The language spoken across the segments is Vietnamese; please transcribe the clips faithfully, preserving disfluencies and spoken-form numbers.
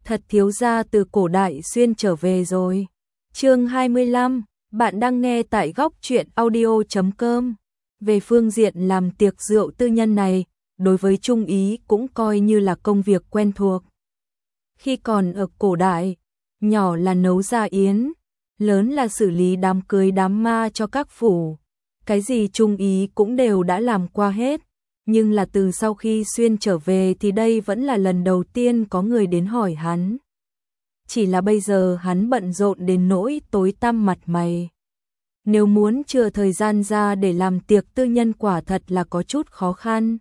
thật thiếu gia từ cổ đại xuyên trở về rồi. Chương hai mươi lăm, bạn đang nghe tại góc truyện audio chấm com. Về phương diện làm tiệc rượu tư nhân này, đối với Trung Ý cũng coi như là công việc quen thuộc. Khi còn ở cổ đại, nhỏ là nấu gia yến, lớn là xử lý đám cưới đám ma cho các phủ. Cái gì Trung Ý cũng đều đã làm qua hết. Nhưng là từ sau khi xuyên trở về thì đây vẫn là lần đầu tiên có người đến hỏi hắn. Chỉ là bây giờ hắn bận rộn đến nỗi tối tăm mặt mày. Nếu muốn chừa thời gian ra để làm tiệc tư nhân quả thật là có chút khó khăn.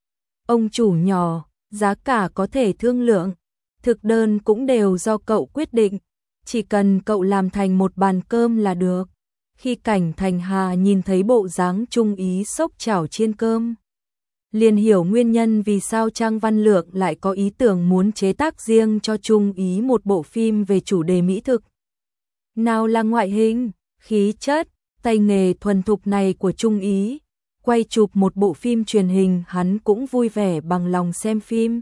Ông chủ nhỏ, giá cả có thể thương lượng, thực đơn cũng đều do cậu quyết định, chỉ cần cậu làm thành một bàn cơm là được. Khi Cảnh Thành Hà nhìn thấy bộ dáng Trung Ý xốc chảo chiên cơm, liền hiểu nguyên nhân vì sao Trang Văn Lượng lại có ý tưởng muốn chế tác riêng cho Trung Ý một bộ phim về chủ đề mỹ thực. Nào là ngoại hình, khí chất, tay nghề thuần thục này của Trung Ý, quay chụp một bộ phim truyền hình hắn cũng vui vẻ bằng lòng xem phim.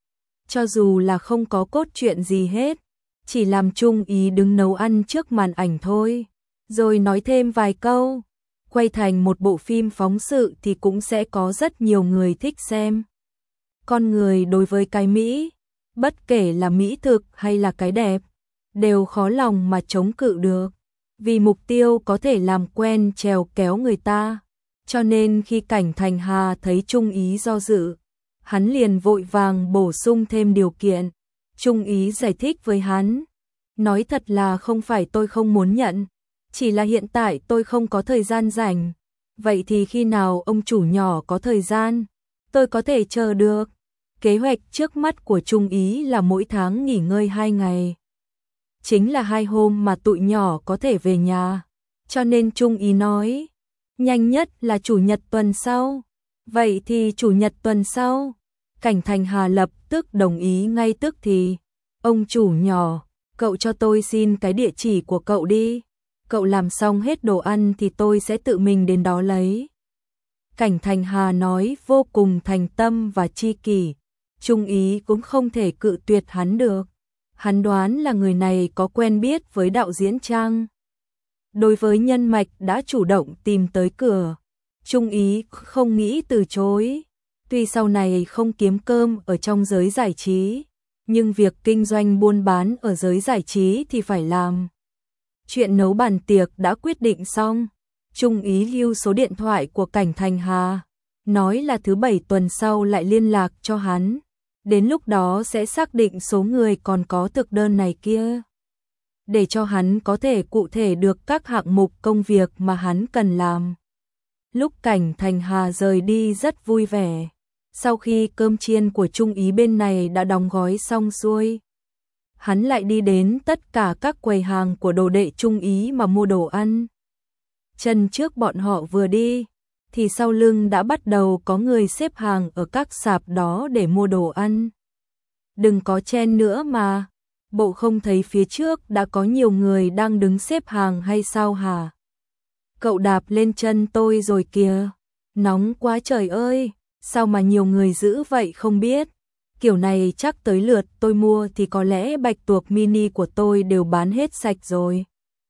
Cho dù là không có cốt truyện gì hết, chỉ làm Trung Ý đứng nấu ăn trước màn ảnh thôi, rồi nói thêm vài câu, quay thành một bộ phim phóng sự thì cũng sẽ có rất nhiều người thích xem. Con người đối với cái mỹ, bất kể là mỹ thực hay là cái đẹp, đều khó lòng mà chống cự được, vì mục tiêu có thể làm quen trèo kéo người ta. Cho nên khi Cảnh Thành Hà thấy Trung Ý do dự, hắn liền vội vàng bổ sung thêm điều kiện. Trung Ý giải thích với hắn, nói thật là không phải tôi không muốn nhận, chỉ là hiện tại tôi không có thời gian rảnh. Vậy thì khi nào ông chủ nhỏ có thời gian, tôi có thể chờ được. Kế hoạch trước mắt của Trung Ý là mỗi tháng nghỉ ngơi hai ngày. Chính là hai hôm mà tụi nhỏ có thể về nhà. Cho nên Trung Ý nói, nhanh nhất là chủ nhật tuần sau. Vậy thì chủ nhật tuần sau. Cảnh Thành Hà lập tức đồng ý ngay tức thì. Ông chủ nhỏ, cậu cho tôi xin cái địa chỉ của cậu đi. Cậu làm xong hết đồ ăn thì tôi sẽ tự mình đến đó lấy. Cảnh Thành Hà nói vô cùng thành tâm và chi kỷ. Trung Ý cũng không thể cự tuyệt hắn được. Hắn đoán là người này có quen biết với đạo diễn Trang. Đối với nhân mạch đã chủ động tìm tới cửa, Trung Ý không nghĩ từ chối. Tuy sau này không kiếm cơm ở trong giới giải trí, nhưng việc kinh doanh buôn bán ở giới giải trí thì phải làm. Chuyện nấu bàn tiệc đã quyết định xong, Trung Ý lưu số điện thoại của Cảnh Thành Hà, nói là thứ bảy tuần sau lại liên lạc cho hắn, đến lúc đó sẽ xác định số người còn có thực đơn này kia, để cho hắn có thể cụ thể được các hạng mục công việc mà hắn cần làm. Lúc Cảnh Thành Hà rời đi rất vui vẻ, sau khi cơm chiên của Trung Ý bên này đã đóng gói xong xuôi, hắn lại đi đến tất cả các quầy hàng của đồ đệ Trung Ý mà mua đồ ăn. Chân trước bọn họ vừa đi, thì sau lưng đã bắt đầu có người xếp hàng ở các sạp đó để mua đồ ăn. Đừng có chen nữa mà, bộ không thấy phía trước đã có nhiều người đang đứng xếp hàng hay sao hả? Cậu đạp lên chân tôi rồi kìa, nóng quá trời ơi, sao mà nhiều người dữ vậy không biết. Kiểu này chắc tới lượt tôi mua thì có lẽ bạch tuộc mini của tôi đều bán hết sạch rồi.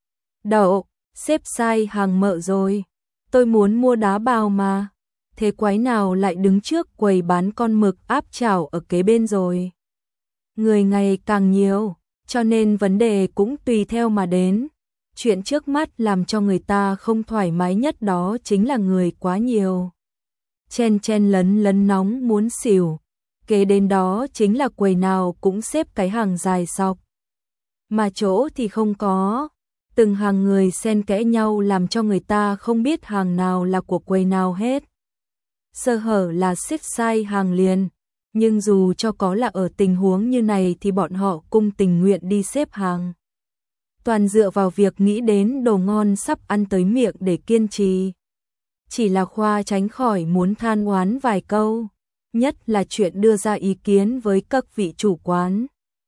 Đậu, xếp sai hàng mợ rồi. Tôi muốn mua đá bào mà. Thế quái nào lại đứng trước quầy bán con mực áp chảo ở kế bên rồi. Người ngày càng nhiều, cho nên vấn đề cũng tùy theo mà đến. Chuyện trước mắt làm cho người ta không thoải mái nhất đó chính là người quá nhiều. Chen chen lấn lấn nóng muốn xỉu. Kế đến đó chính là quầy nào cũng xếp cái hàng dài sọc, mà chỗ thì không có. Từng hàng người xen kẽ nhau làm cho người ta không biết hàng nào là của quầy nào hết. Sơ hở là xếp sai hàng liền, nhưng dù cho có là ở tình huống như này thì bọn họ cũng tình nguyện đi xếp hàng. Toàn dựa vào việc nghĩ đến đồ ngon sắp ăn tới miệng để kiên trì. Chỉ là Khoa tránh khỏi muốn than oán vài câu. Nhất là chuyện đưa ra ý kiến với các vị chủ quán.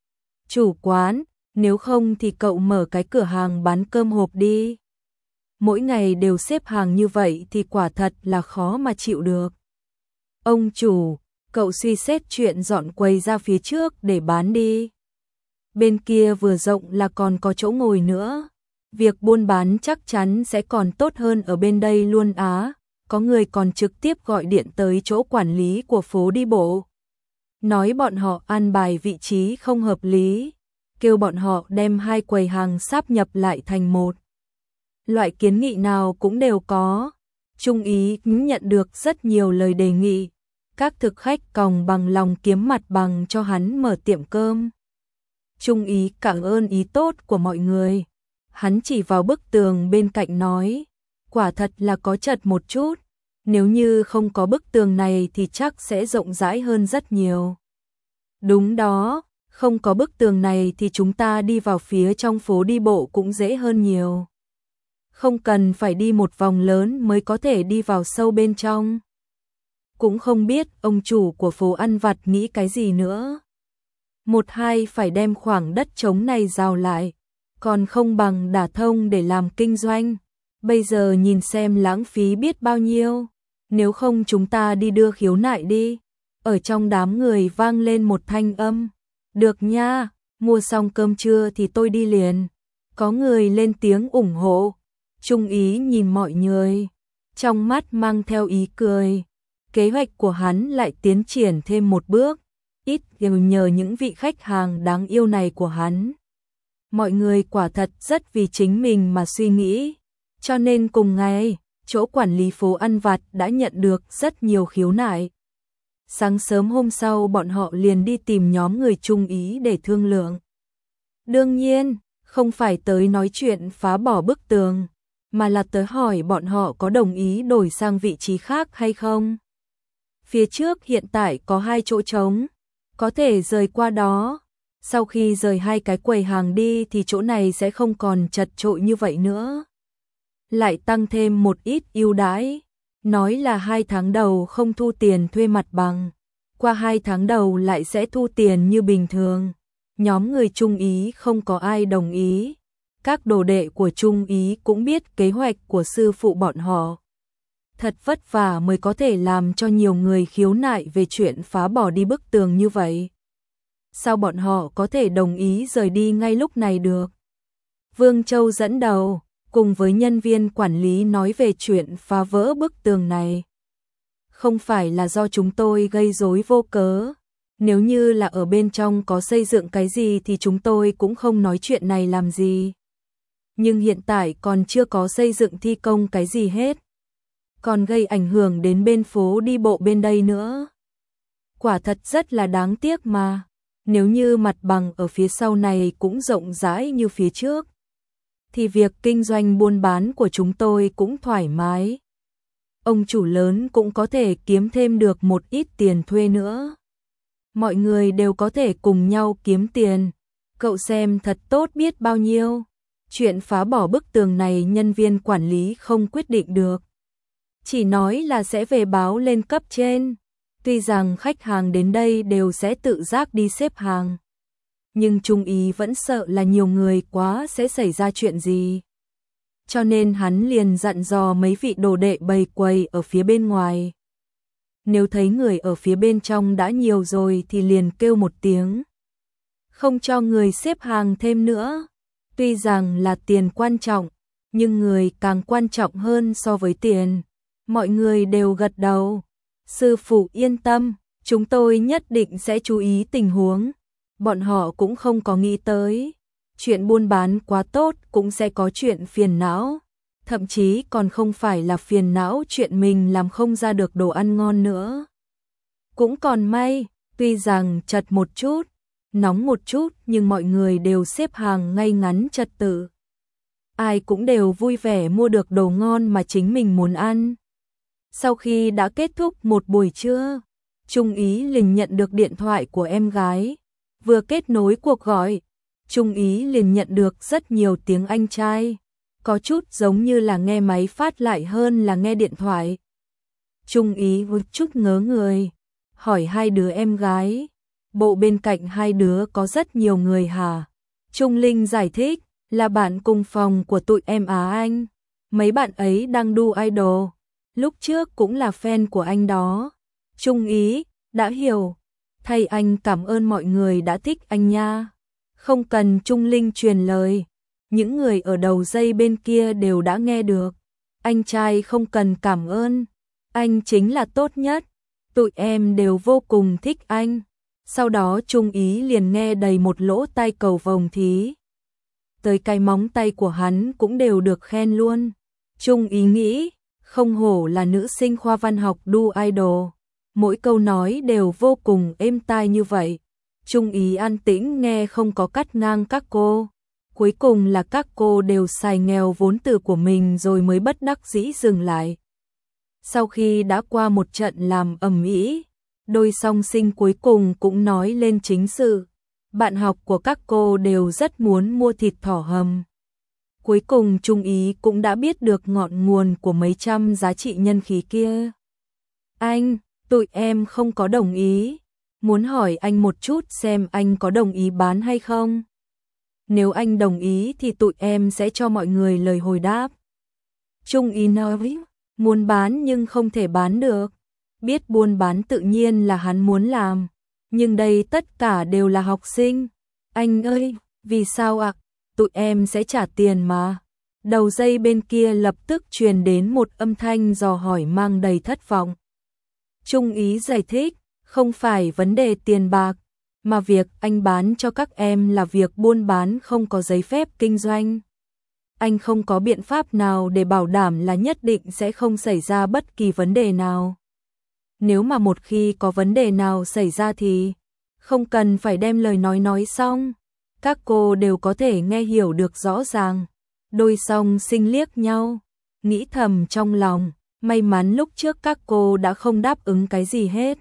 Chủ quán, nếu không thì cậu mở cái cửa hàng bán cơm hộp đi. Mỗi ngày đều xếp hàng như vậy thì quả thật là khó mà chịu được. Ông chủ, cậu suy xét chuyện dọn quầy ra phía trước để bán đi. bên kia vừa rộng là còn có chỗ ngồi nữa. Việc buôn bán chắc chắn sẽ còn tốt hơn ở bên đây luôn á. Có người còn trực tiếp gọi điện tới chỗ quản lý của phố đi bộ. Nói bọn họ an bài vị trí không hợp lý. Kêu bọn họ đem hai quầy hàng sáp nhập lại thành một. Loại kiến nghị nào cũng đều có. Trung ý nhận được rất nhiều lời đề nghị. Các thực khách còng bằng lòng kiếm mặt bằng cho hắn mở tiệm cơm. Trung ý cảm ơn ý tốt của mọi người. Hắn chỉ vào bức tường bên cạnh nói, quả thật là có chật một chút. Nếu như không có bức tường này thì chắc sẽ rộng rãi hơn rất nhiều. Đúng đó, không có bức tường này thì chúng ta đi vào phía trong phố đi bộ cũng dễ hơn nhiều. Không cần phải đi một vòng lớn mới có thể đi vào sâu bên trong. Cũng không biết ông chủ của phố ăn vặt nghĩ cái gì nữa. Một hai phải đem khoảng đất trống này rào lại, còn không bằng đả thông để làm kinh doanh. Bây giờ nhìn xem lãng phí biết bao nhiêu. Nếu không chúng ta đi đưa khiếu nại đi. Ở trong đám người vang lên một thanh âm. Được nha, mua xong cơm trưa thì tôi đi liền. Có người lên tiếng ủng hộ. Trung ý nhìn mọi người, trong mắt mang theo ý cười. Kế hoạch của hắn lại tiến triển thêm một bước, ít nhờ những vị khách hàng đáng yêu này của hắn. Mọi người quả thật rất vì chính mình mà suy nghĩ, cho nên cùng ngày, chỗ quản lý phố ăn vặt đã nhận được rất nhiều khiếu nại. Sáng sớm hôm sau bọn họ liền đi tìm nhóm người Trung ý để thương lượng. Đương nhiên, không phải tới nói chuyện phá bỏ bức tường, mà là tới hỏi bọn họ có đồng ý đổi sang vị trí khác hay không. Phía trước hiện tại có hai chỗ trống, có thể rời qua đó. Sau khi rời hai cái quầy hàng đi thì chỗ này sẽ không còn chật chội như vậy nữa. Lại tăng thêm một ít ưu đãi, nói là hai tháng đầu không thu tiền thuê mặt bằng, qua hai tháng đầu lại sẽ thu tiền như bình thường. Nhóm người Trung ý không có ai đồng ý. Các đồ đệ của Trung ý cũng biết kế hoạch của sư phụ bọn họ. Thật vất vả mới có thể làm cho nhiều người khiếu nại về chuyện phá bỏ đi bức tường như vậy. Sao bọn họ có thể đồng ý rời đi ngay lúc này được? Vương Châu dẫn đầu, cùng với nhân viên quản lý nói về chuyện phá vỡ bức tường này. Không phải là do chúng tôi gây rối vô cớ. Nếu như là ở bên trong có xây dựng cái gì thì chúng tôi cũng không nói chuyện này làm gì. Nhưng hiện tại còn chưa có xây dựng thi công cái gì hết. Còn gây ảnh hưởng đến bên phố đi bộ bên đây nữa. Quả thật rất là đáng tiếc mà. Nếu như mặt bằng ở phía sau này cũng rộng rãi như phía trước, thì việc kinh doanh buôn bán của chúng tôi cũng thoải mái. Ông chủ lớn cũng có thể kiếm thêm được một ít tiền thuê nữa. Mọi người đều có thể cùng nhau kiếm tiền. Cậu xem thật tốt biết bao nhiêu. Chuyện phá bỏ bức tường này nhân viên quản lý không quyết định được. Chỉ nói là sẽ về báo lên cấp trên. Tuy rằng khách hàng đến đây đều sẽ tự giác đi xếp hàng. Nhưng Trung ý vẫn sợ là nhiều người quá sẽ xảy ra chuyện gì. Cho nên hắn liền dặn dò mấy vị đồ đệ bày quầy ở phía bên ngoài. Nếu thấy người ở phía bên trong đã nhiều rồi thì liền kêu một tiếng. Không cho người xếp hàng thêm nữa. Tuy rằng là tiền quan trọng, nhưng người càng quan trọng hơn so với tiền. Mọi người đều gật đầu. Sư phụ yên tâm, chúng tôi nhất định sẽ chú ý tình huống. Bọn họ cũng không có nghĩ tới. Chuyện buôn bán quá tốt cũng sẽ có chuyện phiền não. Thậm chí còn không phải là phiền não chuyện mình làm không ra được đồ ăn ngon nữa. Cũng còn may, tuy rằng chật một chút, nóng một chút nhưng mọi người đều xếp hàng ngay ngắn trật tự. Ai cũng đều vui vẻ mua được đồ ngon mà chính mình muốn ăn. Sau khi đã kết thúc một buổi trưa, Trung ý liền nhận được điện thoại của em gái. Vừa kết nối cuộc gọi, Trung ý liền nhận được rất nhiều tiếng anh trai. Có chút giống như là nghe máy phát lại hơn là nghe điện thoại. Trung ý một chút ngớ người, hỏi hai đứa em gái. Bộ bên cạnh hai đứa có rất nhiều người hả? Trung Linh giải thích, là bạn cùng phòng của tụi em Á Anh. Mấy bạn ấy đang đu idol. Lúc trước cũng là fan của anh đó. Trung ý, đã hiểu. Thay anh cảm ơn mọi người đã thích anh nha. Không cần Trung Linh truyền lời, những người ở đầu dây bên kia đều đã nghe được. Anh trai không cần cảm ơn, anh chính là tốt nhất, tụi em đều vô cùng thích anh. Sau đó Trung Ý liền nghe đầy một lỗ tai cầu vồng thí. Tới cái móng tay của hắn cũng đều được khen luôn. Trung Ý nghĩ, không hổ là nữ sinh khoa văn học đu idol, mỗi câu nói đều vô cùng êm tai như vậy. Trung Ý an tĩnh nghe không có cắt ngang các cô. Cuối cùng là các cô đều xài nghèo vốn từ của mình rồi mới bất đắc dĩ dừng lại. Sau khi đã qua một trận làm ầm ĩ, đôi song sinh cuối cùng cũng nói lên chính sự. Bạn học của các cô đều rất muốn mua thịt thỏ hầm. Cuối cùng Trung Ý cũng đã biết được ngọn nguồn của mấy trăm giá trị nhân khí kia. Anh, tụi em không có đồng ý. Muốn hỏi anh một chút xem anh có đồng ý bán hay không? Nếu anh đồng ý thì tụi em sẽ cho mọi người lời hồi đáp. Trung Ý nói, muốn bán nhưng không thể bán được. Biết buôn bán tự nhiên là hắn muốn làm. Nhưng đây tất cả đều là học sinh. Anh ơi, vì sao ạ? À? Tụi em sẽ trả tiền mà. Đầu dây bên kia lập tức truyền đến một âm thanh dò hỏi mang đầy thất vọng. Trung Ý giải thích, không phải vấn đề tiền bạc, mà việc anh bán cho các em là việc buôn bán không có giấy phép kinh doanh. Anh không có biện pháp nào để bảo đảm là nhất định sẽ không xảy ra bất kỳ vấn đề nào. Nếu mà một khi có vấn đề nào xảy ra thì không cần phải đem lời nói nói xong. Các cô đều có thể nghe hiểu được rõ ràng. Đôi song sinh liếc nhau, nghĩ thầm trong lòng, may mắn lúc trước các cô đã không đáp ứng cái gì hết.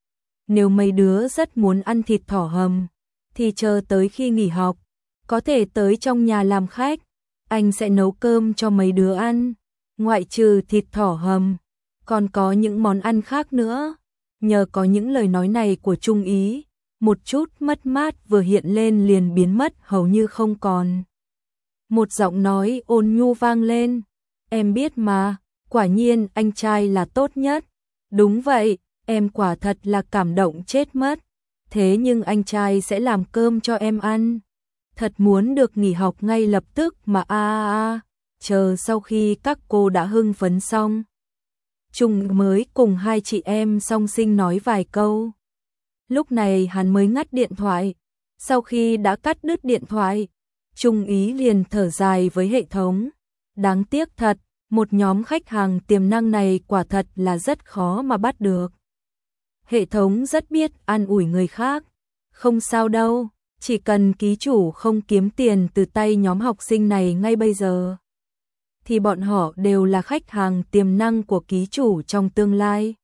Nếu mấy đứa rất muốn ăn thịt thỏ hầm, thì chờ tới khi nghỉ học, có thể tới trong nhà làm khách, anh sẽ nấu cơm cho mấy đứa ăn. Ngoại trừ thịt thỏ hầm, còn có những món ăn khác nữa. Nhờ có những lời nói này của Trung Ý, một chút mất mát vừa hiện lên liền biến mất hầu như không còn. Một giọng nói ôn nhu vang lên, em biết mà, quả nhiên anh trai là tốt nhất. Đúng vậy, em quả thật là cảm động chết mất. Thế nhưng anh trai sẽ làm cơm cho em ăn. Thật muốn được nghỉ học ngay lập tức mà a a a. Chờ sau khi các cô đã hưng phấn xong, Trung mới cùng hai chị em song sinh nói vài câu. Lúc này hắn mới ngắt điện thoại. Sau khi đã cắt đứt điện thoại, Trung Ý liền thở dài với hệ thống. Đáng tiếc thật, một nhóm khách hàng tiềm năng này quả thật là rất khó mà bắt được. Hệ thống rất biết an ủi người khác. Không sao đâu, chỉ cần ký chủ không kiếm tiền từ tay nhóm học sinh này ngay bây giờ, thì bọn họ đều là khách hàng tiềm năng của ký chủ trong tương lai.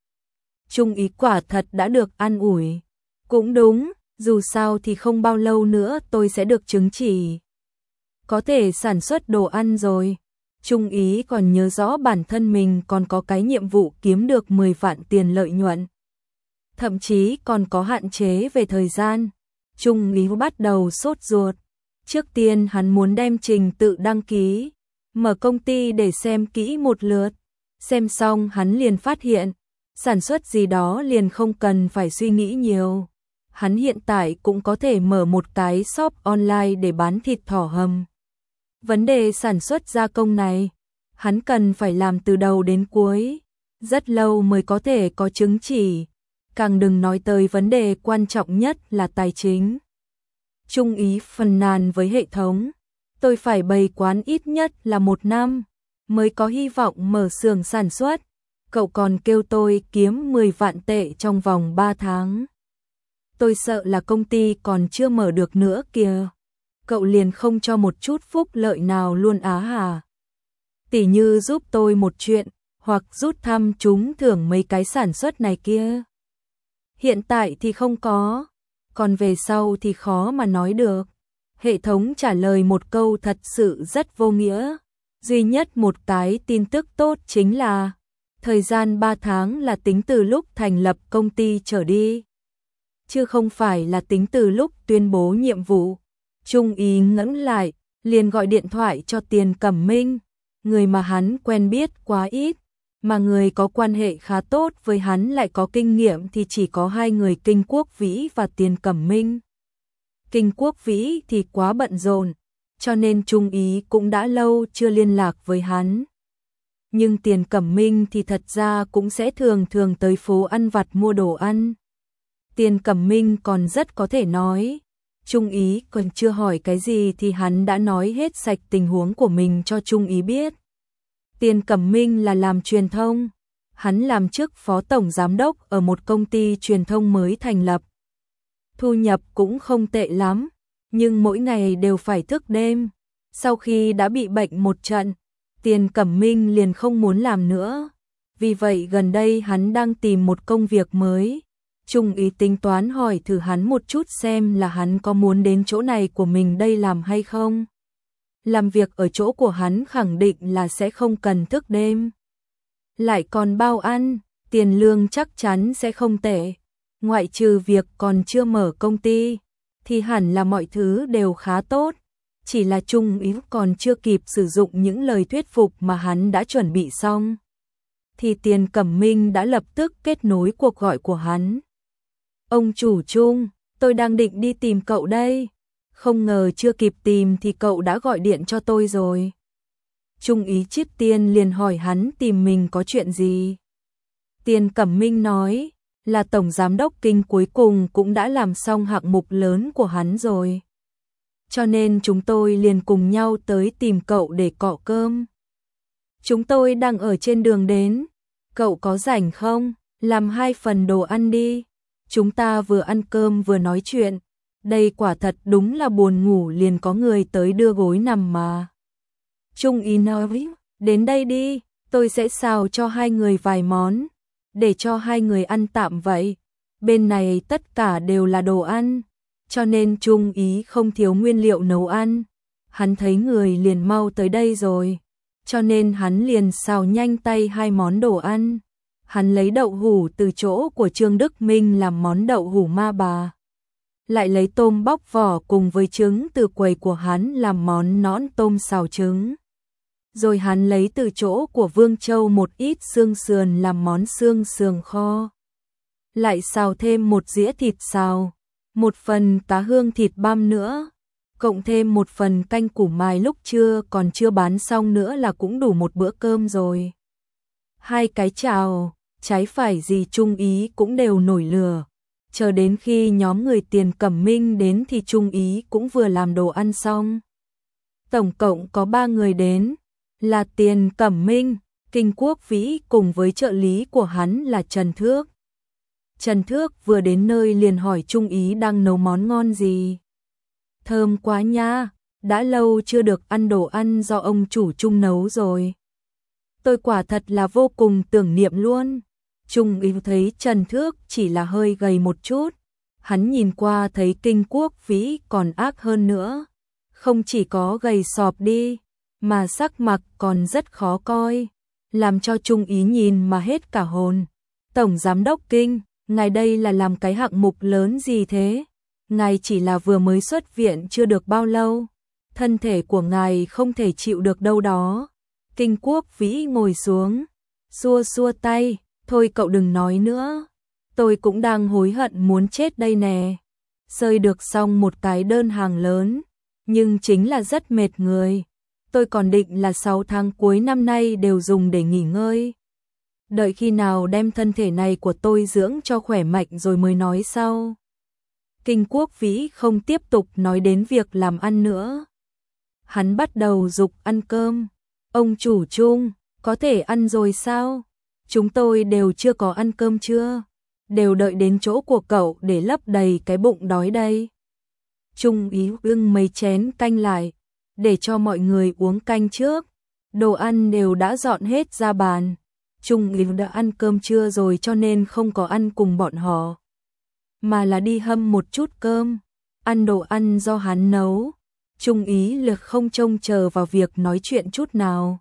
Trung Ý quả thật đã được an ủi. Cũng đúng, dù sao thì không bao lâu nữa tôi sẽ được chứng chỉ có thể sản xuất đồ ăn rồi. Trung Ý còn nhớ rõ bản thân mình còn có cái nhiệm vụ kiếm được mười vạn tiền lợi nhuận. Thậm chí còn có hạn chế về thời gian. Trung Ý bắt đầu sốt ruột. Trước tiên hắn muốn đem trình tự đăng ký, mở công ty để xem kỹ một lượt. Xem xong hắn liền phát hiện, sản xuất gì đó liền không cần phải suy nghĩ nhiều. Hắn hiện tại cũng có thể mở một cái shop online để bán thịt thỏ hầm. Vấn đề sản xuất gia công này, hắn cần phải làm từ đầu đến cuối, rất lâu mới có thể có chứng chỉ, càng đừng nói tới vấn đề quan trọng nhất là tài chính. Trung Ý phàn nàn với hệ thống, tôi phải bày quán ít nhất là một năm, mới có hy vọng mở xưởng sản xuất, cậu còn kêu tôi kiếm mười vạn tệ trong vòng ba tháng. Tôi sợ là công ty còn chưa mở được nữa kìa. Cậu liền không cho một chút phúc lợi nào luôn á hả? Tỉ như giúp tôi một chuyện, hoặc rút thăm trúng thưởng mấy cái sản xuất này kia. Hiện tại thì không có, còn về sau thì khó mà nói được. Hệ thống trả lời một câu thật sự rất vô nghĩa. Duy nhất một cái tin tức tốt chính là thời gian ba tháng là tính từ lúc thành lập công ty trở đi, chứ không phải là tính từ lúc tuyên bố nhiệm vụ. Trung Ý ngẫm lại, liền gọi điện thoại cho Tiền Cẩm Minh, người mà hắn quen biết quá ít, mà người có quan hệ khá tốt với hắn lại có kinh nghiệm thì chỉ có hai người Kinh Quốc Vĩ và Tiền Cẩm Minh. Kinh Quốc Vĩ thì quá bận rộn, cho nên Trung Ý cũng đã lâu chưa liên lạc với hắn. Nhưng Tiền Cẩm Minh thì thật ra cũng sẽ thường thường tới phố ăn vặt mua đồ ăn. Tiền Cẩm Minh còn rất có thể nói. Trung Ý còn chưa hỏi cái gì thì hắn đã nói hết sạch tình huống của mình cho Trung Ý biết. Tiền Cẩm Minh là làm truyền thông. Hắn làm chức phó tổng giám đốc ở một công ty truyền thông mới thành lập. Thu nhập cũng không tệ lắm, nhưng mỗi ngày đều phải thức đêm. Sau khi đã bị bệnh một trận, Tiền Cẩm Minh liền không muốn làm nữa. Vì vậy gần đây hắn đang tìm một công việc mới. Trung Ý tính toán hỏi thử hắn một chút xem là hắn có muốn đến chỗ này của mình đây làm hay không. Làm việc ở chỗ của hắn khẳng định là sẽ không cần thức đêm. Lại còn bao ăn, tiền lương chắc chắn sẽ không tệ. Ngoại trừ việc còn chưa mở công ty, thì hẳn là mọi thứ đều khá tốt. Chỉ là Trung Ý còn chưa kịp sử dụng những lời thuyết phục mà hắn đã chuẩn bị xong. Thì Tiền Cẩm Minh đã lập tức kết nối cuộc gọi của hắn. Ông chủ Trung, tôi đang định đi tìm cậu đây. Không ngờ chưa kịp tìm thì cậu đã gọi điện cho tôi rồi. Trung Ý Chiết Tiên liền hỏi hắn tìm mình có chuyện gì. Tiền Cẩm Minh nói là tổng giám đốc Kinh cuối cùng cũng đã làm xong hạng mục lớn của hắn rồi. Cho nên chúng tôi liền cùng nhau tới tìm cậu để cọ cơm. Chúng tôi đang ở trên đường đến. Cậu có rảnh không? Làm hai phần đồ ăn đi. Chúng ta vừa ăn cơm vừa nói chuyện. Đây quả thật đúng là buồn ngủ liền có người tới đưa gối nằm mà. Trung Ý nói, đến đây đi, tôi sẽ xào cho hai người vài món, để cho hai người ăn tạm vậy. Bên này tất cả đều là đồ ăn, cho nên Trung Ý không thiếu nguyên liệu nấu ăn. Hắn thấy người liền mau tới đây rồi, cho nên hắn liền xào nhanh tay hai món đồ ăn. Hắn lấy đậu hủ từ chỗ của Trương Đức Minh làm món đậu hủ ma bà. Lại lấy tôm bóc vỏ cùng với trứng từ quầy của hắn làm món nõn tôm xào trứng. Rồi hắn lấy từ chỗ của Vương Châu một ít xương sườn làm món xương sườn kho. Lại xào thêm một dĩa thịt xào, một phần cá hương thịt băm nữa, cộng thêm một phần canh củ mài lúc trưa còn chưa bán xong nữa là cũng đủ một bữa cơm rồi. Hai cái chảo, trái phải gì Trung Ý cũng đều nổi lửa. Chờ đến khi nhóm người Tiền Cẩm Minh đến thì Trung Ý cũng vừa làm đồ ăn xong. Tổng cộng có ba người đến, là Tiền Cẩm Minh, Kinh Quốc Vĩ cùng với trợ lý của hắn là Trần Thước. Trần Thước vừa đến nơi liền hỏi Trung Ý đang nấu món ngon gì. Thơm quá nha, đã lâu chưa được ăn đồ ăn do ông chủ Trung nấu rồi. Tôi quả thật là vô cùng tưởng niệm luôn. Trung Ý thấy Trần Thước chỉ là hơi gầy một chút, hắn nhìn qua thấy Kinh Quốc Vĩ còn ác hơn nữa. Không chỉ có gầy sọp đi, mà sắc mặt còn rất khó coi, làm cho Trung Ý nhìn mà hết cả hồn. Tổng giám đốc Kinh, ngài đây là làm cái hạng mục lớn gì thế? Ngài chỉ là vừa mới xuất viện chưa được bao lâu, thân thể của ngài không thể chịu được đâu đó. Kinh Quốc Vĩ ngồi xuống, xua xua tay, thôi cậu đừng nói nữa, tôi cũng đang hối hận muốn chết đây nè. Sơi được xong một cái đơn hàng lớn, nhưng chính là rất mệt người. Tôi còn định là sáu tháng cuối năm nay đều dùng để nghỉ ngơi. Đợi khi nào đem thân thể này của tôi dưỡng cho khỏe mạnh rồi mới nói sau. Kinh Quốc Vĩ không tiếp tục nói đến việc làm ăn nữa. Hắn bắt đầu giục ăn cơm. Ông chủ Trung, có thể ăn rồi sao? Chúng tôi đều chưa có ăn cơm chưa? Đều đợi đến chỗ của cậu để lấp đầy cái bụng đói đây. Trung Ý bưng mấy chén canh lại, để cho mọi người uống canh trước. Đồ ăn đều đã dọn hết ra bàn. Trung Ý đã ăn cơm trưa rồi cho nên không có ăn cùng bọn họ, mà là đi hâm một chút cơm, ăn đồ ăn do hắn nấu. Trung Ý lực không trông chờ vào việc nói chuyện chút nào.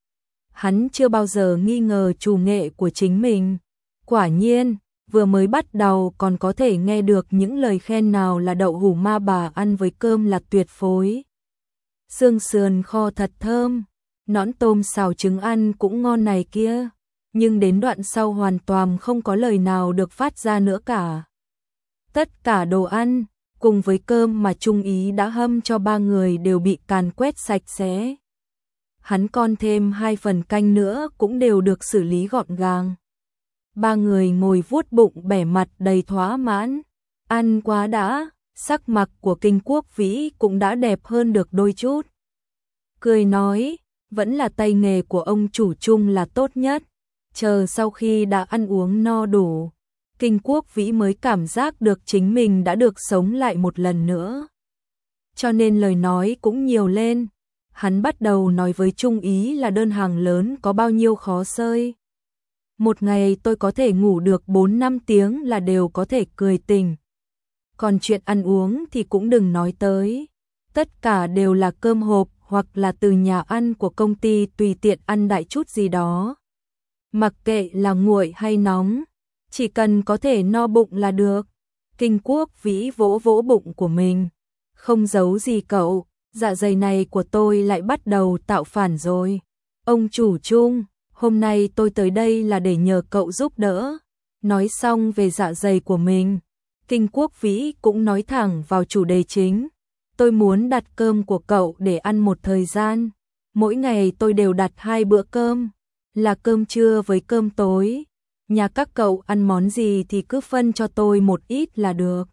Hắn chưa bao giờ nghi ngờ chủ nghệ của chính mình. Quả nhiên, vừa mới bắt đầu còn có thể nghe được những lời khen nào là đậu hủ ma bà ăn với cơm là tuyệt phối. Xương sườn kho thật thơm, nõn tôm xào trứng ăn cũng ngon này kia. Nhưng đến đoạn sau hoàn toàn không có lời nào được phát ra nữa cả. Tất cả đồ ăn, cùng với cơm mà Trung Ý đã hâm cho ba người đều bị càn quét sạch sẽ. Hắn còn thêm hai phần canh nữa cũng đều được xử lý gọn gàng. Ba người ngồi vuốt bụng bẻ mặt đầy thỏa mãn. Ăn quá đã, sắc mặt của Kinh Quốc Vĩ cũng đã đẹp hơn được đôi chút. Cười nói, vẫn là tay nghề của ông chủ Trung là tốt nhất. Chờ sau khi đã ăn uống no đủ, Kinh Quốc Vĩ mới cảm giác được chính mình đã được sống lại một lần nữa. Cho nên lời nói cũng nhiều lên. Hắn bắt đầu nói với Trung Ý là đơn hàng lớn có bao nhiêu khó xơi. Một ngày tôi có thể ngủ được bốn năm tiếng là đều có thể cười tỉnh. Còn chuyện ăn uống thì cũng đừng nói tới. Tất cả đều là cơm hộp hoặc là từ nhà ăn của công ty tùy tiện ăn đại chút gì đó. Mặc kệ là nguội hay nóng, chỉ cần có thể no bụng là được. Kinh Quốc Vĩ vỗ vỗ bụng của mình. Không giấu gì cậu, dạ dày này của tôi lại bắt đầu tạo phản rồi. Ông chủ Trung, hôm nay tôi tới đây là để nhờ cậu giúp đỡ. Nói xong về dạ dày của mình, Kinh Quốc Vĩ cũng nói thẳng vào chủ đề chính. Tôi muốn đặt cơm của cậu để ăn một thời gian. Mỗi ngày tôi đều đặt hai bữa cơm, là cơm trưa với cơm tối. Nhà các cậu ăn món gì thì cứ phân cho tôi một ít là được.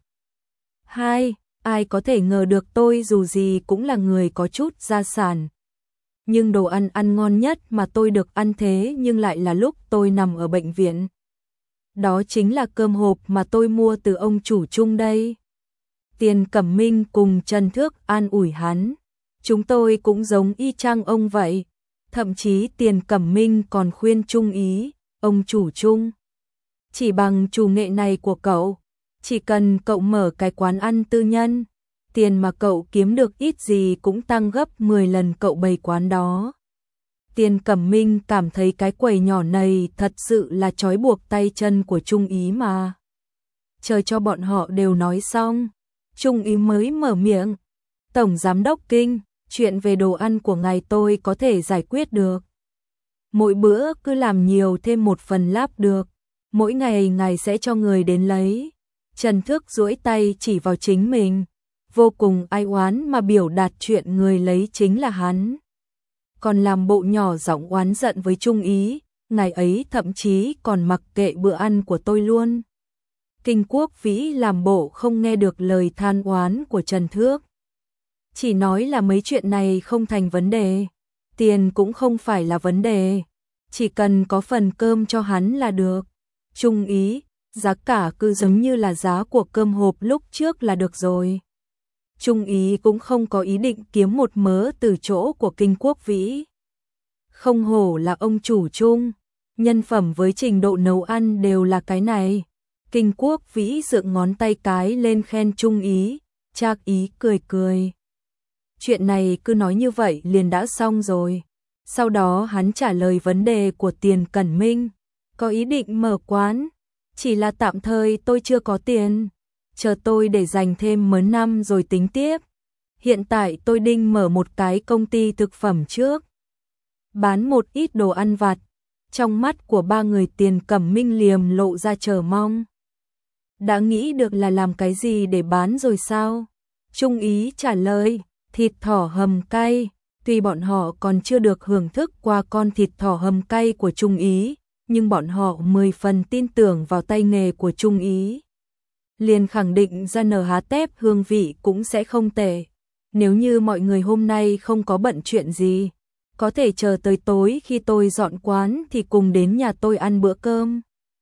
Hai, ai có thể ngờ được tôi dù gì cũng là người có chút gia sản. Nhưng đồ ăn ăn ngon nhất mà tôi được ăn thế nhưng lại là lúc tôi nằm ở bệnh viện. Đó chính là cơm hộp mà tôi mua từ ông chủ Trung đây. Tiền Cẩm Minh cùng Trần Thước an ủi hắn. Chúng tôi cũng giống y chang ông vậy. Thậm chí Tiền Cẩm Minh còn khuyên Trung Ý, ông chủ Trung. Chỉ bằng chủ nghệ này của cậu, chỉ cần cậu mở cái quán ăn tư nhân, tiền mà cậu kiếm được ít gì cũng tăng gấp mười lần cậu bày quán đó. Tiền Cẩm Minh cảm thấy cái quầy nhỏ này thật sự là trói buộc tay chân của Trung Ý mà. Chờ cho bọn họ đều nói xong, Trung Ý mới mở miệng. Tổng Giám đốc Kinh, chuyện về đồ ăn của ngài tôi có thể giải quyết được. Mỗi bữa cứ làm nhiều thêm một phần láp được. Mỗi ngày ngài sẽ cho người đến lấy. Trần Thước duỗi tay chỉ vào chính mình, vô cùng ai oán mà biểu đạt chuyện người lấy chính là hắn. Còn làm bộ nhỏ giọng oán giận với Trung Ý, ngài ấy thậm chí còn mặc kệ bữa ăn của tôi luôn. Kinh Quốc Vĩ làm bộ không nghe được lời than oán của Trần Thước. Chỉ nói là mấy chuyện này không thành vấn đề, tiền cũng không phải là vấn đề, chỉ cần có phần cơm cho hắn là được. Trung Ý, giá cả cứ giống như là giá của cơm hộp lúc trước là được rồi. Trung Ý cũng không có ý định kiếm một mớ từ chỗ của Kinh Quốc Vĩ. Không hổ là ông chủ Trung, nhân phẩm với trình độ nấu ăn đều là cái này. Kinh Quốc Vĩ dựng ngón tay cái lên khen Trung Ý, Trác Ý cười cười. Chuyện này cứ nói như vậy liền đã xong rồi. Sau đó hắn trả lời vấn đề của Tiền Cẩm Minh. Có ý định mở quán, chỉ là tạm thời tôi chưa có tiền. Chờ tôi để dành thêm mấy năm rồi tính tiếp. Hiện tại tôi định mở một cái công ty thực phẩm trước. Bán một ít đồ ăn vặt. Trong mắt của ba người Tiền Cẩm Minh liềm lộ ra chờ mong. Đã nghĩ được là làm cái gì để bán rồi sao? Trung Ý trả lời, thịt thỏ hầm cay. Tuy bọn họ còn chưa được hưởng thức qua con thịt thỏ hầm cay của Trung Ý, nhưng bọn họ mười phần tin tưởng vào tay nghề của Trung Ý. Liền khẳng định ra nở há tép hương vị cũng sẽ không tệ. Nếu như mọi người hôm nay không có bận chuyện gì, có thể chờ tới tối khi tôi dọn quán thì cùng đến nhà tôi ăn bữa cơm.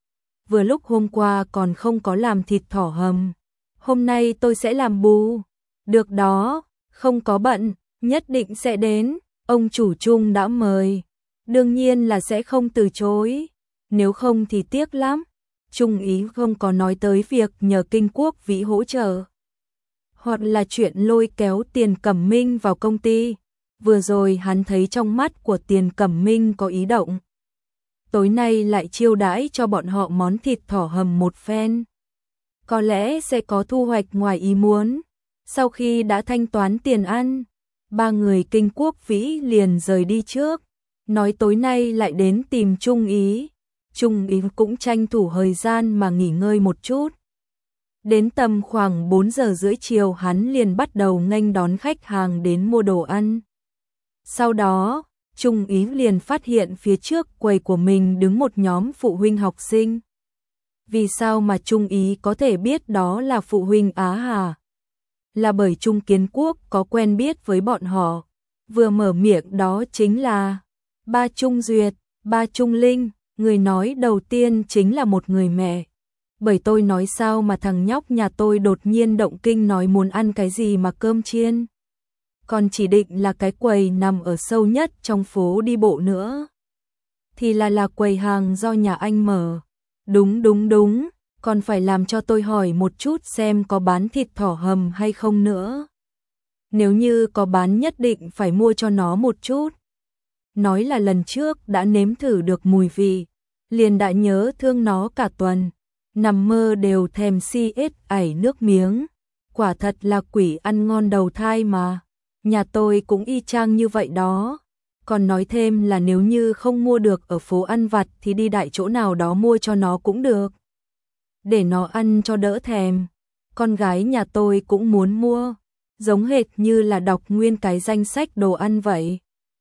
Vừa lúc hôm qua còn không có làm thịt thỏ hầm, hôm nay tôi sẽ làm bù. Được đó, không có bận, nhất định sẽ đến, ông chủ Trung đã mời. Đương nhiên là sẽ không từ chối, nếu không thì tiếc lắm. Trung Ý không có nói tới việc nhờ Kinh Quốc Vĩ hỗ trợ, hoặc là chuyện lôi kéo Tiền Cẩm Minh vào công ty. Vừa rồi hắn thấy trong mắt của Tiền Cẩm Minh có ý động. Tối nay lại chiêu đãi cho bọn họ món thịt thỏ hầm một phen. Có lẽ sẽ có thu hoạch ngoài ý muốn. Sau khi đã thanh toán tiền ăn, ba người Kinh Quốc Vĩ liền rời đi trước. Nói tối nay lại đến tìm Trung Ý. Trung Ý cũng tranh thủ thời gian mà nghỉ ngơi một chút. Đến tầm khoảng bốn giờ rưỡi chiều hắn liền bắt đầu nghênh đón khách hàng đến mua đồ ăn. Sau đó, Trung Ý liền phát hiện phía trước quầy của mình đứng một nhóm phụ huynh học sinh. Vì sao mà Trung Ý có thể biết đó là phụ huynh Á Hà? Là bởi Trung Kiến Quốc có quen biết với bọn họ. Vừa mở miệng đó chính là ba Trung Duyệt, ba Trung Linh, người nói đầu tiên chính là một người mẹ. Bởi tôi nói sao mà thằng nhóc nhà tôi đột nhiên động kinh nói muốn ăn cái gì mà cơm chiên. Còn chỉ định là cái quầy nằm ở sâu nhất trong phố đi bộ nữa. Thì là là quầy hàng do nhà anh mở. Đúng đúng đúng, còn phải làm cho tôi hỏi một chút xem có bán thịt thỏ hầm hay không nữa. Nếu như có bán nhất định phải mua cho nó một chút. Nói là lần trước đã nếm thử được mùi vị, liền đã nhớ thương nó cả tuần. Nằm mơ đều thèm si ết ảy nước miếng. Quả thật là quỷ ăn ngon đầu thai mà. Nhà tôi cũng y chang như vậy đó. Còn nói thêm là nếu như không mua được ở phố ăn vặt thì đi đại chỗ nào đó mua cho nó cũng được. Để nó ăn cho đỡ thèm. Con gái nhà tôi cũng muốn mua. Giống hệt như là đọc nguyên cái danh sách đồ ăn vậy.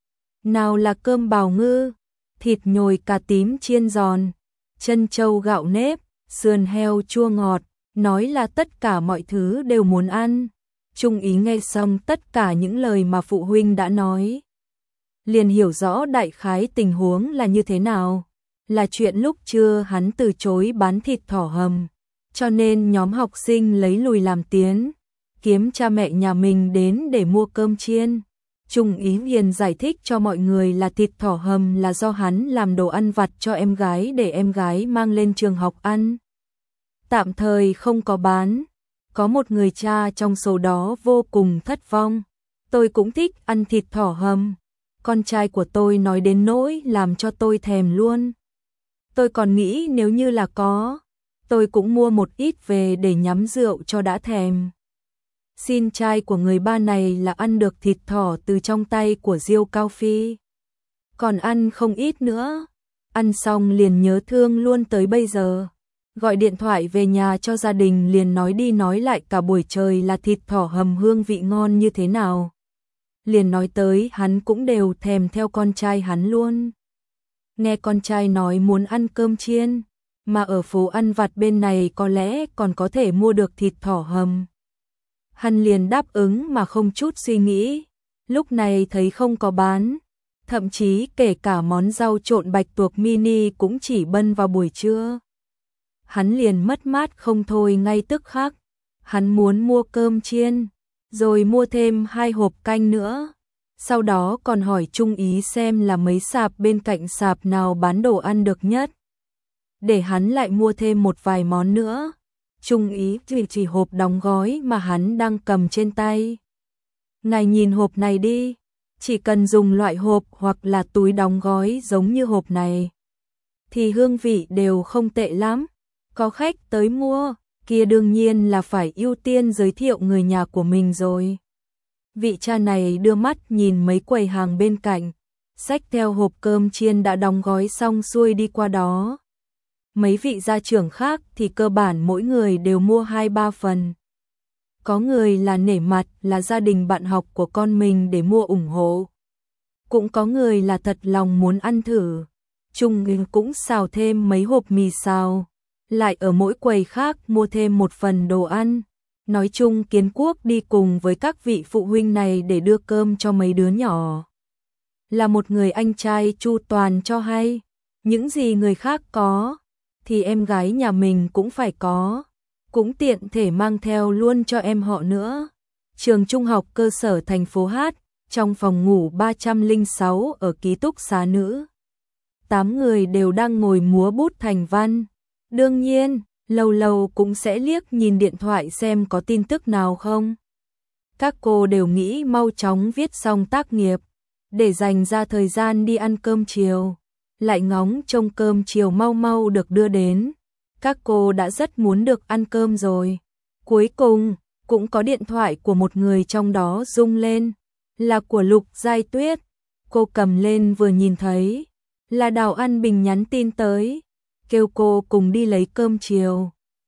Nào là cơm bào ngư, thịt nhồi cà tím chiên giòn, chân trâu gạo nếp, sườn heo chua ngọt, nói là tất cả mọi thứ đều muốn ăn. Trung Ý nghe xong tất cả những lời mà phụ huynh đã nói. Liền hiểu rõ đại khái tình huống là như thế nào. Là chuyện lúc trưa hắn từ chối bán thịt thỏ hầm. Cho nên nhóm học sinh lấy lùi làm tiến. Kiếm cha mẹ nhà mình đến để mua cơm chiên. Trung Ý liền giải thích cho mọi người là thịt thỏ hầm là do hắn làm đồ ăn vặt cho em gái để em gái mang lên trường học ăn. Tạm thời không có bán. Có một người cha trong số đó vô cùng thất vong. Tôi cũng thích ăn thịt thỏ hầm. Con trai của tôi nói đến nỗi làm cho tôi thèm luôn. Tôi còn nghĩ nếu như là có, tôi cũng mua một ít về để nhắm rượu cho đã thèm. Xin trai của người ba này là ăn được thịt thỏ từ trong tay của Diêu Cao Phi. Còn ăn không ít nữa. Ăn xong liền nhớ thương luôn tới bây giờ. Gọi điện thoại về nhà cho gia đình liền nói đi nói lại cả buổi trời là thịt thỏ hầm hương vị ngon như thế nào. Liền nói tới hắn cũng đều thèm theo con trai hắn luôn. Nghe con trai nói muốn ăn cơm chiên, mà ở phố ăn vặt bên này có lẽ còn có thể mua được thịt thỏ hầm. Hắn liền đáp ứng mà không chút suy nghĩ, lúc này thấy không có bán, thậm chí kể cả món rau trộn bạch tuộc mini cũng chỉ bân vào buổi trưa. Hắn liền mất mát không thôi ngay tức khắc, hắn muốn mua cơm chiên, rồi mua thêm hai hộp canh nữa. Sau đó còn hỏi Trung Ý xem là mấy sạp bên cạnh sạp nào bán đồ ăn được nhất. Để hắn lại mua thêm một vài món nữa. Trung Ý chỉ chỉ hộp đóng gói mà hắn đang cầm trên tay. Ngài nhìn hộp này đi, chỉ cần dùng loại hộp hoặc là túi đóng gói giống như hộp này, thì hương vị đều không tệ lắm. Có khách tới mua, kia đương nhiên là phải ưu tiên giới thiệu người nhà của mình rồi. Vị cha này đưa mắt nhìn mấy quầy hàng bên cạnh, xách theo hộp cơm chiên đã đóng gói xong xuôi đi qua đó. Mấy vị gia trưởng khác thì cơ bản mỗi người đều mua hai ba phần. Có người là nể mặt là gia đình bạn học của con mình để mua ủng hộ. Cũng có người là thật lòng muốn ăn thử. Trung Ý cũng xào thêm mấy hộp mì xào, lại ở mỗi quầy khác mua thêm một phần đồ ăn. Nói chung Kiến Quốc đi cùng với các vị phụ huynh này để đưa cơm cho mấy đứa nhỏ. Là một người anh trai chu toàn cho hay, những gì người khác có, thì em gái nhà mình cũng phải có, cũng tiện thể mang theo luôn cho em họ nữa. Trường trung học cơ sở thành phố Hát, trong phòng ngủ ba trăm lẻ sáu ở ký túc xá nữ. Tám người đều đang ngồi múa bút thành văn. Đương nhiên, lâu lâu cũng sẽ liếc nhìn điện thoại xem có tin tức nào không. Các cô đều nghĩ mau chóng viết xong tác nghiệp, để dành ra thời gian đi ăn cơm chiều. Lại ngóng trông cơm chiều mau mau được đưa đến. Các cô đã rất muốn được ăn cơm rồi. Cuối cùng, cũng có điện thoại của một người trong đó rung lên. Là của Lục Giai Tuyết. Cô cầm lên vừa nhìn thấy, là Đào An Bình nhắn tin tới, kêu cô cùng đi lấy cơm chiều.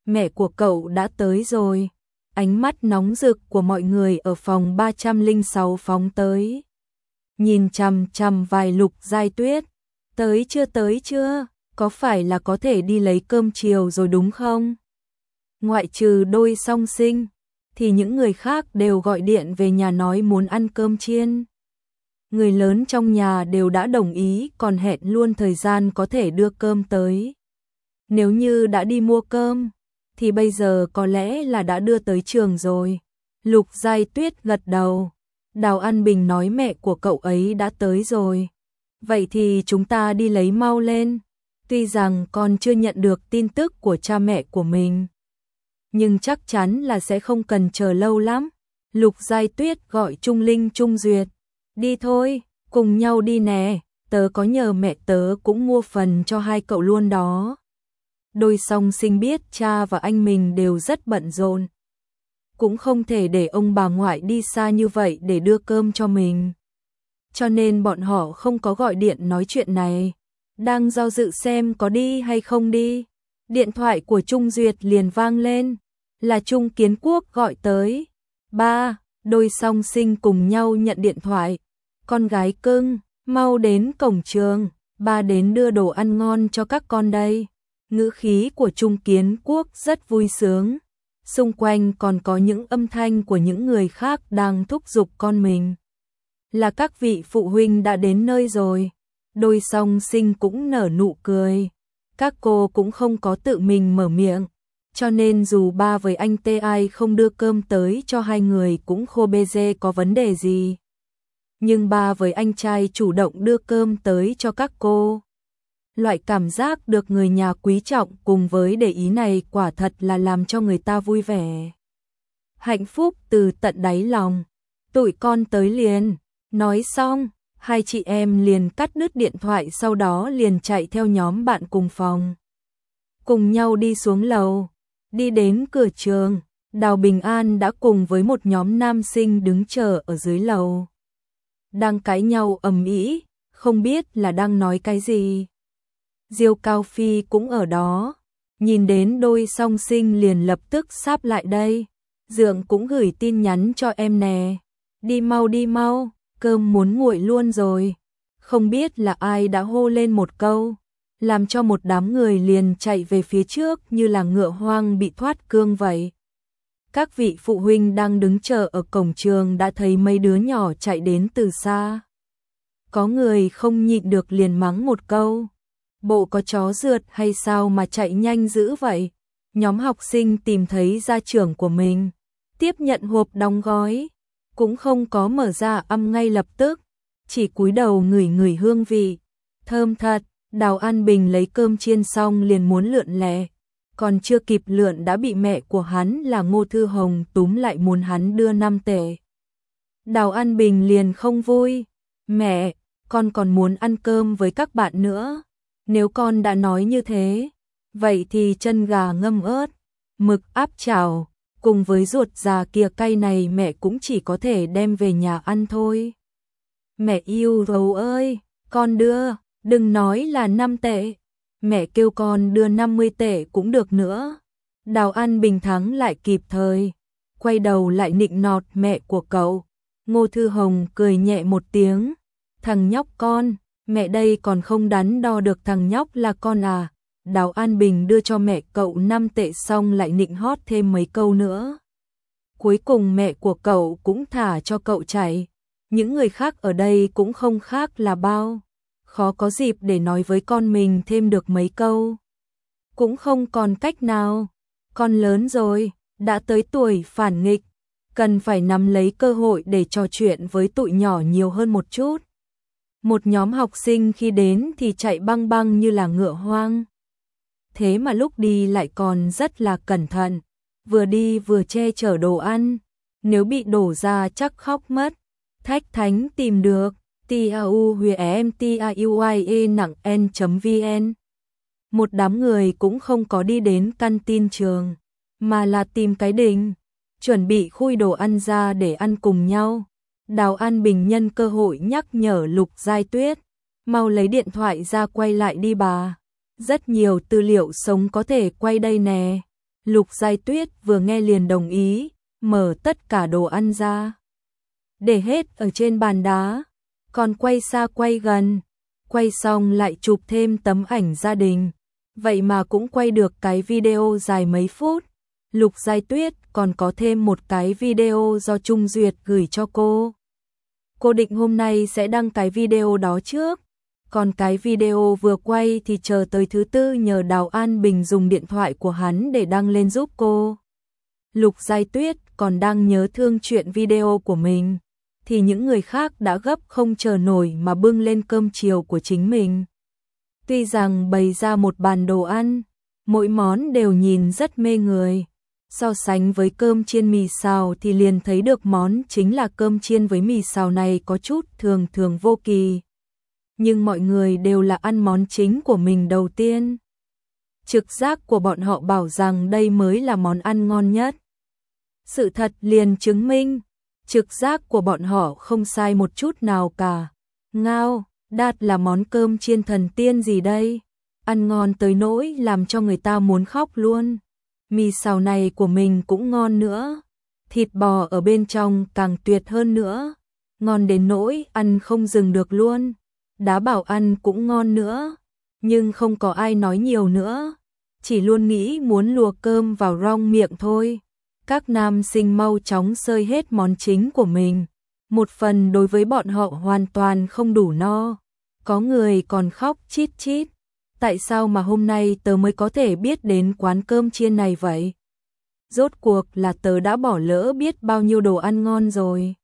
mẹ của cậu đã tới rồi. Ánh mắt nóng rực của mọi người ở phòng ba trăm lẻ sáu phóng tới. Nhìn chằm chằm vài Lục Giai Tuyết. Tới chưa tới chưa? Có phải là có thể đi lấy cơm chiều rồi đúng không? Ngoại trừ đôi song sinh, thì những người khác đều gọi điện về nhà nói muốn ăn cơm chiên. Người lớn trong nhà đều đã đồng ý, còn hẹn luôn thời gian có thể đưa cơm tới. Nếu như đã đi mua cơm, thì bây giờ có lẽ là đã đưa tới trường rồi. Lục Giai Tuyết gật đầu. Đào An Bình nói mẹ của cậu ấy đã tới rồi. Vậy thì chúng ta đi lấy mau lên. Tuy rằng con chưa nhận được tin tức của cha mẹ của mình, nhưng chắc chắn là sẽ không cần chờ lâu lắm. Lục Giai Tuyết gọi Trung Linh Trung Duyệt. Đi thôi, cùng nhau đi nè, tớ có nhờ mẹ tớ cũng mua phần cho hai cậu luôn đó. Đôi song sinh biết cha và anh mình đều rất bận rộn, cũng không thể để ông bà ngoại đi xa như vậy để đưa cơm cho mình. Cho nên bọn họ không có gọi điện nói chuyện này. Đang do dự xem có đi hay không đi. Điện thoại của Trung Duyệt liền vang lên. Là Trung Kiến Quốc gọi tới. Ba, đôi song sinh cùng nhau nhận điện thoại. Con gái cưng, mau đến cổng trường. Ba đến đưa đồ ăn ngon cho các con đây. Ngữ khí của Trung Kiến Quốc rất vui sướng. Xung quanh còn có những âm thanh của những người khác đang thúc giục con mình. Là các vị phụ huynh đã đến nơi rồi. Đôi song sinh cũng nở nụ cười. Các cô cũng không có tự mình mở miệng. Cho nên dù ba với anh Tê ai không đưa cơm tới cho hai người cũng khô bê dê có vấn đề gì. Nhưng ba với anh trai chủ động đưa cơm tới cho các cô. Loại cảm giác được người nhà quý trọng cùng với để ý này quả thật là làm cho người ta vui vẻ. Hạnh phúc từ tận đáy lòng. Tụi con tới liền. Nói xong, hai chị em liền cắt đứt điện thoại, sau đó liền chạy theo nhóm bạn cùng phòng. Cùng nhau đi xuống lầu. Đi đến cửa trường, Đào Bình An đã cùng với một nhóm nam sinh đứng chờ ở dưới lầu. Đang cãi nhau ầm ĩ, không biết là đang nói cái gì. Diêu Cao Phi cũng ở đó, nhìn đến đôi song sinh liền lập tức sáp lại đây. Dượng cũng gửi tin nhắn cho em nè. Đi mau đi mau, cơm muốn nguội luôn rồi. Không biết là ai đã hô lên một câu, làm cho một đám người liền chạy về phía trước như là ngựa hoang bị thoát cương vậy. Các vị phụ huynh đang đứng chờ ở cổng trường đã thấy mấy đứa nhỏ chạy đến từ xa. Có người không nhịn được liền mắng một câu. Bộ có chó rượt hay sao mà chạy nhanh dữ vậy? Nhóm học sinh tìm thấy gia trưởng của mình, tiếp nhận hộp đóng gói, cũng không có mở ra âm ngay lập tức, chỉ cúi đầu ngửi ngửi hương vị. Thơm thật. Đào An Bình lấy cơm chiên xong liền muốn lượn lẹ, còn chưa kịp lượn đã bị mẹ của hắn là Ngô Thư Hồng túm lại muốn hắn đưa năm tệ. Đào An Bình liền không vui. Mẹ, con còn muốn ăn cơm với các bạn nữa. Nếu con đã nói như thế, vậy thì chân gà ngâm ớt, mực áp chảo, cùng với ruột già kia cay này mẹ cũng chỉ có thể đem về nhà ăn thôi. Mẹ yêu dấu ơi, con đưa. Đừng nói là năm tệ, mẹ kêu con đưa năm mươi tệ cũng được nữa. Đào An Bình thắng lại kịp thời, quay đầu lại nịnh nọt mẹ của cậu. Ngô Thư Hồng cười nhẹ một tiếng. Thằng nhóc con, mẹ đây còn không đắn đo được thằng nhóc là con à. Đào An Bình đưa cho mẹ cậu năm tệ xong lại nịnh hót thêm mấy câu nữa. Cuối cùng mẹ của cậu cũng thả cho cậu chạy. Những người khác ở đây cũng không khác là bao. Khó có dịp để nói với con mình thêm được mấy câu. Cũng không còn cách nào. Con lớn rồi, đã tới tuổi phản nghịch, cần phải nắm lấy cơ hội để trò chuyện với tụi nhỏ nhiều hơn một chút. Một nhóm học sinh khi đến thì chạy băng băng như là ngựa hoang. Thế mà lúc đi lại còn rất là cẩn thận, vừa đi vừa che chở đồ ăn. Nếu bị đổ ra chắc khóc mất. Thách Thánh tìm được T A U H E M T A U I E nặng N.vn. Một đám người cũng không có đi đến căn tin trường, mà là tìm cái đình, chuẩn bị khui đồ ăn ra để ăn cùng nhau. Đào An Bình nhân cơ hội nhắc nhở Lục Giai Tuyết, mau lấy điện thoại ra quay lại đi bà. Rất nhiều tư liệu sống có thể quay đây nè. Lục Giai Tuyết vừa nghe liền đồng ý, mở tất cả đồ ăn ra, để hết ở trên bàn đá, còn quay xa quay gần, quay xong lại chụp thêm tấm ảnh gia đình. Vậy mà cũng quay được cái video dài mấy phút. Lục Giai Tuyết còn có thêm một cái video do Trung Duyệt gửi cho cô. Cô định hôm nay sẽ đăng cái video đó trước, còn cái video vừa quay thì chờ tới thứ tư nhờ Đào An Bình dùng điện thoại của hắn để đăng lên giúp cô. Lục Giai Tuyết còn đang nhớ thương chuyện video của mình, thì những người khác đã gấp không chờ nổi mà bưng lên cơm chiều của chính mình. Tuy rằng bày ra một bàn đồ ăn, mỗi món đều nhìn rất mê người. So sánh với cơm chiên mì xào thì liền thấy được món chính là cơm chiên với mì xào này có chút thường thường vô kỳ. Nhưng mọi người đều là ăn món chính của mình đầu tiên. Trực giác của bọn họ bảo rằng đây mới là món ăn ngon nhất. Sự thật liền chứng minh, trực giác của bọn họ không sai một chút nào cả. Ngao, đạt là món cơm chiên thần tiên gì đây? Ăn ngon tới nỗi làm cho người ta muốn khóc luôn. Mì xào này của mình cũng ngon nữa. Thịt bò ở bên trong càng tuyệt hơn nữa. Ngon đến nỗi ăn không dừng được luôn. Đá bảo ăn cũng ngon nữa. Nhưng không có ai nói nhiều nữa. Chỉ luôn nghĩ muốn lùa cơm vào rong miệng thôi. Các nam sinh mau chóng xơi hết món chính của mình. Một phần đối với bọn họ hoàn toàn không đủ no. Có người còn khóc chít chít. Tại sao mà hôm nay tớ mới có thể biết đến quán cơm chiên này vậy? Rốt cuộc là tớ đã bỏ lỡ biết bao nhiêu đồ ăn ngon rồi.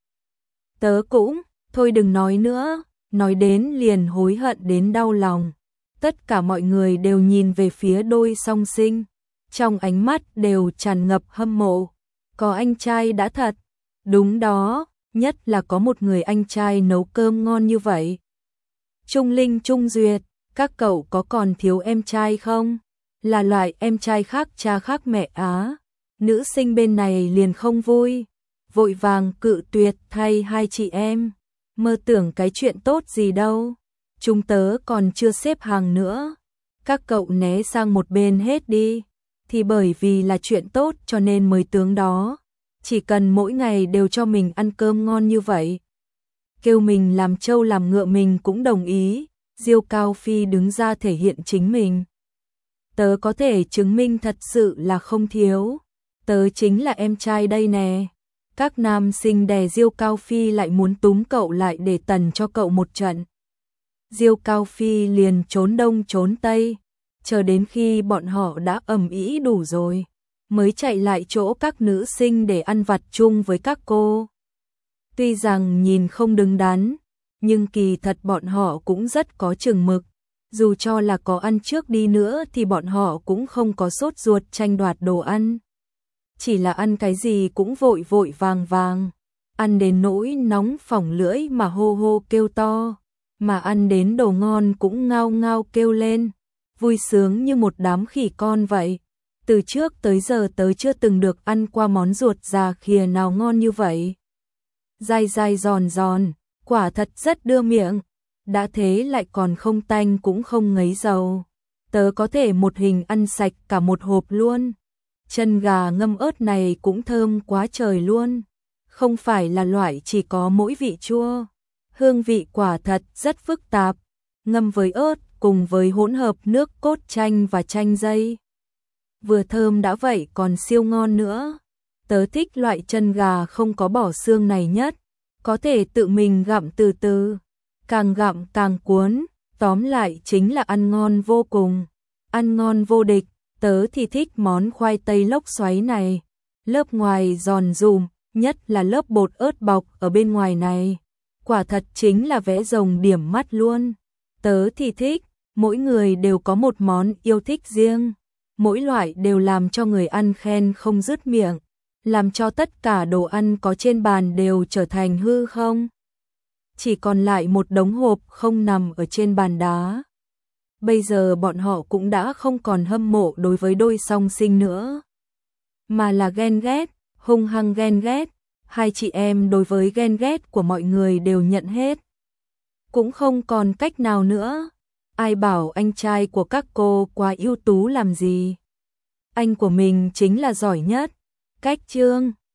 Tớ cũng, thôi đừng nói nữa, nói đến liền hối hận đến đau lòng. Tất cả mọi người đều nhìn về phía đôi song sinh, trong ánh mắt đều tràn ngập hâm mộ. Có anh trai đã thật, đúng đó, nhất là có một người anh trai nấu cơm ngon như vậy. Trung Linh, Trung Duyệt, các cậu có còn thiếu em trai không? Là loại em trai khác cha khác mẹ á. Nữ sinh bên này liền không vui, vội vàng cự tuyệt thay hai chị em. Mơ tưởng cái chuyện tốt gì đâu, chúng tớ còn chưa xếp hàng nữa. Các cậu né sang một bên hết đi. Thì bởi vì là chuyện tốt cho nên mới tướng đó. Chỉ cần mỗi ngày đều cho mình ăn cơm ngon như vậy, kêu mình làm trâu làm ngựa mình cũng đồng ý. Diêu Cao Phi đứng ra thể hiện chính mình. Tớ có thể chứng minh thật sự là không thiếu. Tớ chính là em trai đây nè. Các nam sinh đè Diêu Cao Phi lại muốn túm cậu lại để tần cho cậu một trận. Diêu Cao Phi liền trốn đông trốn tây, chờ đến khi bọn họ đã ầm ĩ đủ rồi, mới chạy lại chỗ các nữ sinh để ăn vặt chung với các cô. Tuy rằng nhìn không đứng đắn, nhưng kỳ thật bọn họ cũng rất có chừng mực. Dù cho là có ăn trước đi nữa thì bọn họ cũng không có sốt ruột tranh đoạt đồ ăn. Chỉ là ăn cái gì cũng vội vội vàng vàng. Ăn đến nỗi nóng phỏng lưỡi mà hô hô kêu to. Mà ăn đến đồ ngon cũng ngao ngao kêu lên. Vui sướng như một đám khỉ con vậy. Từ trước tới giờ tớ chưa từng được ăn qua món ruột già khìa nào ngon như vậy. Dai dai giòn giòn, quả thật rất đưa miệng. Đã thế lại còn không tanh cũng không ngấy dầu. Tớ có thể một hình ăn sạch cả một hộp luôn. Chân gà ngâm ớt này cũng thơm quá trời luôn. Không phải là loại chỉ có mỗi vị chua. Hương vị quả thật rất phức tạp. Ngâm với ớt cùng với hỗn hợp nước cốt chanh và chanh dây. Vừa thơm đã vậy còn siêu ngon nữa. Tớ thích loại chân gà không có bỏ xương này nhất. Có thể tự mình gặm từ từ. Càng gặm càng cuốn. Tóm lại chính là ăn ngon vô cùng. Ăn ngon vô địch. Tớ thì thích món khoai tây lốc xoáy này. Lớp ngoài giòn rùm, nhất là lớp bột ớt bọc ở bên ngoài này. Quả thật chính là vẽ rồng điểm mắt luôn. Tớ thì thích, mỗi người đều có một món yêu thích riêng. Mỗi loại đều làm cho người ăn khen không dứt miệng. Làm cho tất cả đồ ăn có trên bàn đều trở thành hư không. Chỉ còn lại một đống hộp không nằm ở trên bàn đá. Bây giờ bọn họ cũng đã không còn hâm mộ đối với đôi song sinh nữa. Mà là ghen ghét, hung hăng ghen ghét. Hai chị em đối với ghen ghét của mọi người đều nhận hết. Cũng không còn cách nào nữa. Ai bảo anh trai của các cô quá ưu tú làm gì. anh của mình chính là giỏi nhất. Cách chương